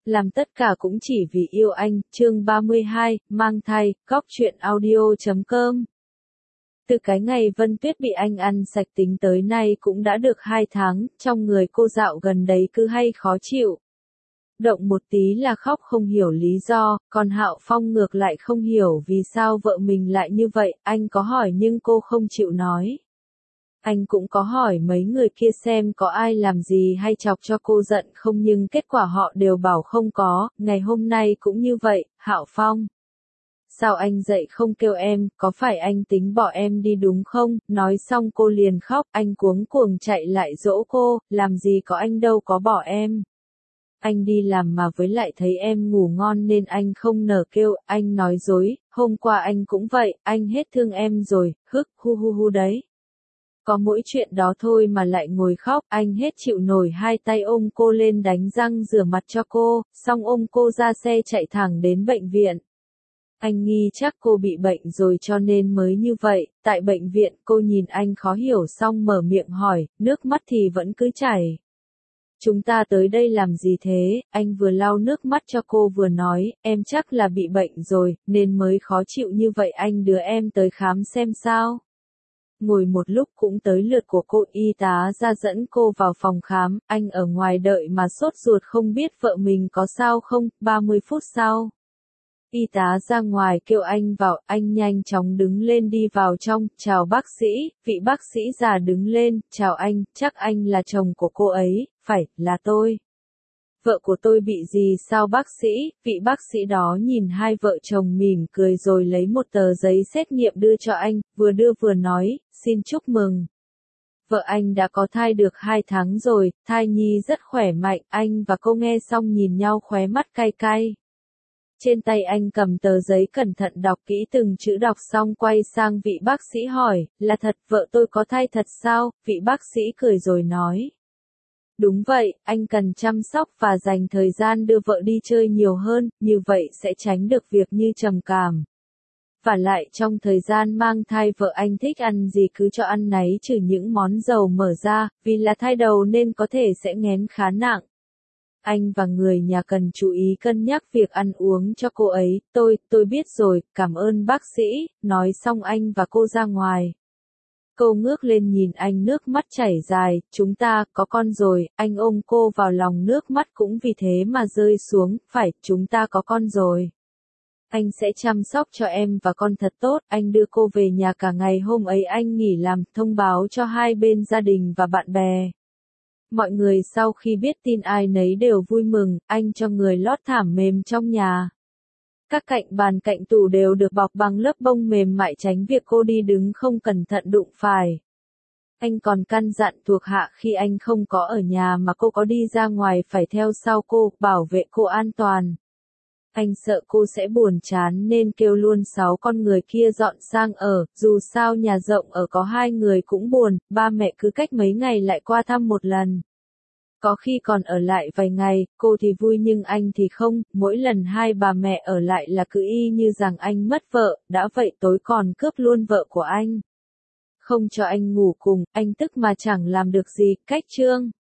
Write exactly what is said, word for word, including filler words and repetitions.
làm tất cả cũng chỉ vì yêu anh, chương ba mươi hai, mang thai, góc truyện audio chấm com. Từ cái ngày Vân Tuyết bị anh ăn sạch tính tới nay cũng đã được hai tháng, trong người cô dạo gần đấy cứ hay khó chịu. Động một tí là khóc không hiểu lý do, còn Hạo Phong ngược lại không hiểu vì sao vợ mình lại như vậy, anh có hỏi nhưng cô không chịu nói. Anh cũng có hỏi mấy người kia xem có ai làm gì hay chọc cho cô giận không nhưng kết quả họ đều bảo không có, ngày hôm nay cũng như vậy, Hạo Phong. Sao anh dậy không kêu em, có phải anh tính bỏ em đi đúng không? Nói xong cô liền khóc, anh cuống cuồng chạy lại dỗ cô, làm gì có anh đâu có bỏ em. Anh đi làm mà với lại thấy em ngủ ngon nên anh không nở kêu, anh nói dối, hôm qua anh cũng vậy, anh hết thương em rồi, hức hu hu hu đấy. Có mỗi chuyện đó thôi mà lại ngồi khóc, anh hết chịu nổi hai tay ôm cô lên đánh răng rửa mặt cho cô, xong ôm cô ra xe chạy thẳng đến bệnh viện. Anh nghi chắc cô bị bệnh rồi cho nên mới như vậy, tại bệnh viện cô nhìn anh khó hiểu xong mở miệng hỏi, nước mắt thì vẫn cứ chảy. Chúng ta tới đây làm gì thế, anh vừa lau nước mắt cho cô vừa nói, em chắc là bị bệnh rồi, nên mới khó chịu như vậy anh đưa em tới khám xem sao. Ngồi một lúc cũng tới lượt của cô y tá ra dẫn cô vào phòng khám, anh ở ngoài đợi mà sốt ruột không biết vợ mình có sao không, ba mươi phút sau. Y tá ra ngoài kêu anh vào, anh nhanh chóng đứng lên đi vào trong, chào bác sĩ, vị bác sĩ già đứng lên, chào anh, chắc anh là chồng của cô ấy, phải, là tôi. Vợ của tôi bị gì sao bác sĩ, vị bác sĩ đó nhìn hai vợ chồng mỉm cười rồi lấy một tờ giấy xét nghiệm đưa cho anh, vừa đưa vừa nói, xin chúc mừng. Vợ anh đã có thai được hai tháng rồi, thai nhi rất khỏe mạnh, anh và cô nghe xong nhìn nhau khóe mắt cay cay. Trên tay anh cầm tờ giấy cẩn thận đọc kỹ từng chữ đọc xong quay sang vị bác sĩ hỏi, là thật vợ tôi có thai thật sao, vị bác sĩ cười rồi nói. Đúng vậy, anh cần chăm sóc và dành thời gian đưa vợ đi chơi nhiều hơn, như vậy sẽ tránh được việc như trầm cảm. Và lại trong thời gian mang thai vợ anh thích ăn gì cứ cho ăn nấy trừ những món dầu mỡ ra, vì là thai đầu nên có thể sẽ nghén khá nặng. Anh và người nhà cần chú ý cân nhắc việc ăn uống cho cô ấy, tôi, tôi biết rồi, cảm ơn bác sĩ, nói xong anh và cô ra ngoài. Cô ngước lên nhìn anh nước mắt chảy dài, chúng ta, có con rồi, anh ôm cô vào lòng nước mắt cũng vì thế mà rơi xuống, phải, chúng ta có con rồi. Anh sẽ chăm sóc cho em và con thật tốt, anh đưa cô về nhà cả ngày hôm ấy anh nghỉ làm, thông báo cho hai bên gia đình và bạn bè. Mọi người sau khi biết tin ai nấy đều vui mừng, anh cho người lót thảm mềm trong nhà. Các cạnh bàn cạnh tủ đều được bọc bằng lớp bông mềm mại tránh việc cô đi đứng không cẩn thận đụng phải. Anh còn căn dặn thuộc hạ khi anh không có ở nhà mà cô có đi ra ngoài phải theo sau cô, bảo vệ cô an toàn. Anh sợ cô sẽ buồn chán nên kêu luôn sáu con người kia dọn sang ở, dù sao nhà rộng ở có hai người cũng buồn, ba mẹ cứ cách mấy ngày lại qua thăm một lần. Có khi còn ở lại vài ngày, cô thì vui nhưng anh thì không, mỗi lần hai bà mẹ ở lại là cứ y như rằng anh mất vợ, đã vậy tối còn cướp luôn vợ của anh. Không cho anh ngủ cùng, anh tức mà chẳng làm được gì, cách chương.